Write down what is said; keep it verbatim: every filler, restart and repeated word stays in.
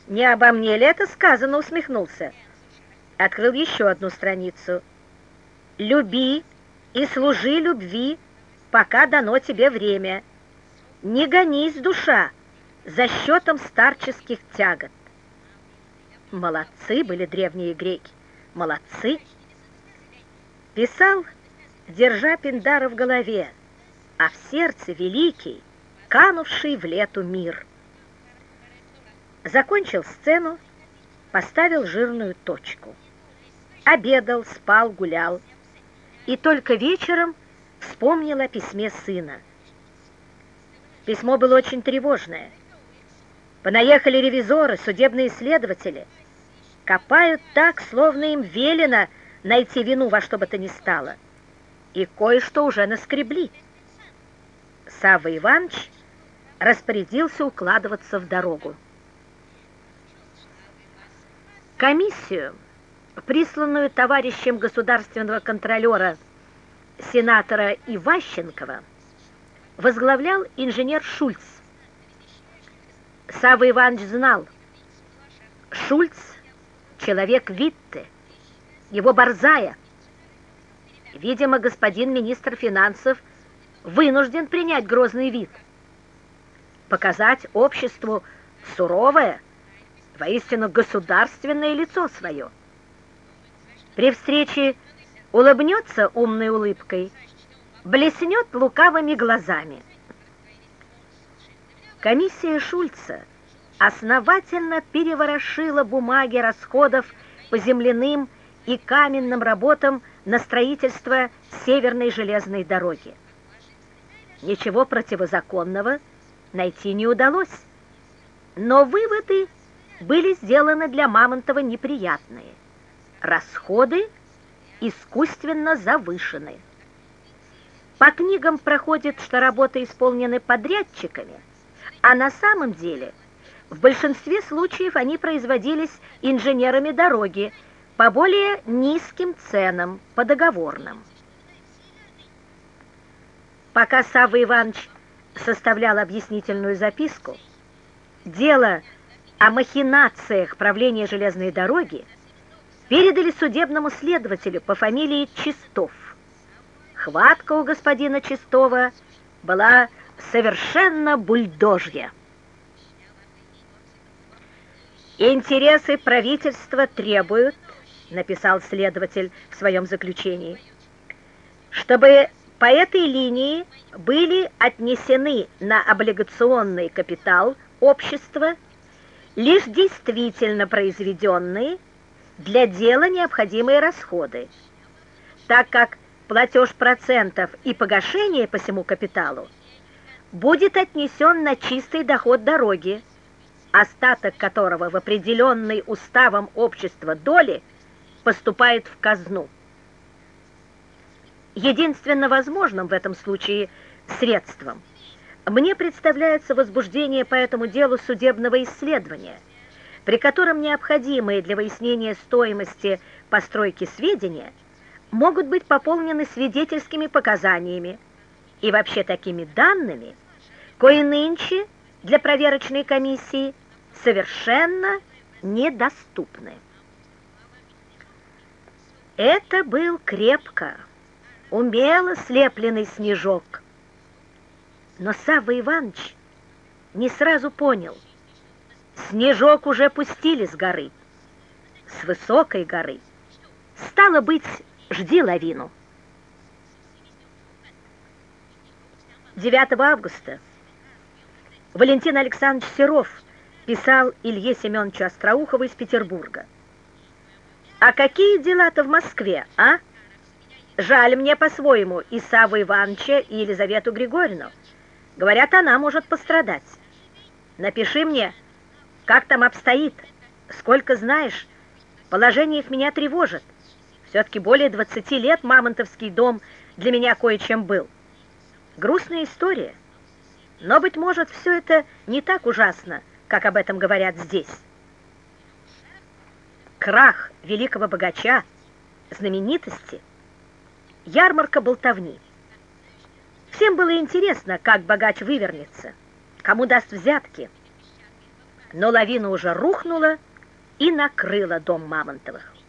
Не обо мне ли это сказано, усмехнулся. Открыл еще одну страницу. Люби и служи любви, пока дано тебе время. Не гонись, душа, за счетом старческих тягот. Молодцы были древние греки, молодцы. Писал, держа Пиндара в голове, а в сердце великий, канувший в лету мир. Закончил сцену, поставил жирную точку. Обедал, спал, гулял. И только вечером вспомнил о письме сына. Письмо было очень тревожное. Понаехали ревизоры, судебные следователи. Копают так, словно им велено найти вину во что бы то ни стало. И кое-что уже наскребли. Савва Иванович распорядился укладываться в дорогу. Комиссию, присланную товарищем государственного контролера сенатора Иващенкова, возглавлял инженер Шульц. Савва Иванович знал, Шульц — человек Витте, его борзая. Видимо, господин министр финансов вынужден принять грозный вид, показать обществу суровое, воистину государственное лицо свое. При встрече улыбнется умной улыбкой, блеснет лукавыми глазами. Комиссия Шульца основательно переворошила бумаги расходов по земляным и каменным работам на строительство Северной железной дороги. Ничего противозаконного найти не удалось, но выводы были сделаны для Мамонтова неприятные. Расходы искусственно завышены. По книгам проходит, что работы исполнены подрядчиками, а на самом деле в большинстве случаев они производились инженерами дороги по более низким ценам, по договорным. Пока Савва Иванович составлял объяснительную записку, дело о махинациях правления железной дороги передали судебному следователю по фамилии Чистов. Хватка у господина Чистова была совершенно бульдожья. «Интересы правительства требуют, — написал следователь в своем заключении, — чтобы по этой линии были отнесены на облигационный капитал общества лишь действительно произведенные для дела необходимые расходы, так как платеж процентов и погашение по всему капиталу будет отнесен на чистый доход дороги, остаток которого в определенной уставом общества доли поступает в казну. Единственно возможным в этом случае средством мне представляется возбуждение по этому делу судебного исследования, при котором необходимые для выяснения стоимости постройки сведения могут быть пополнены свидетельскими показаниями и вообще такими данными, кои нынче для проверочной комиссии совершенно недоступны. Это был крепко, умело слепленный снежок. Но Савва Иванович не сразу понял, снежок уже пустили с горы, с высокой горы. Стало быть, жди лавину. девятого августа Валентин Александрович Серов писал Илье Семеновичу Остроухову из Петербурга: «А какие дела-то в Москве, а? Жаль мне по-своему и Савву Ивановича, и Елизавету Григорьевну. Говорят, она может пострадать. Напиши мне, как там обстоит, сколько знаешь. Положение их меня тревожит. Все-таки более двадцати лет Мамонтовский дом для меня кое-чем был. Грустная история. Но, быть может, все это не так ужасно, как об этом говорят здесь. Крах великого богача, знаменитости, ярмарка болтовни. Всем было интересно, как богач вывернется, кому даст взятки. Но лавина уже рухнула и накрыла дом Мамонтовых.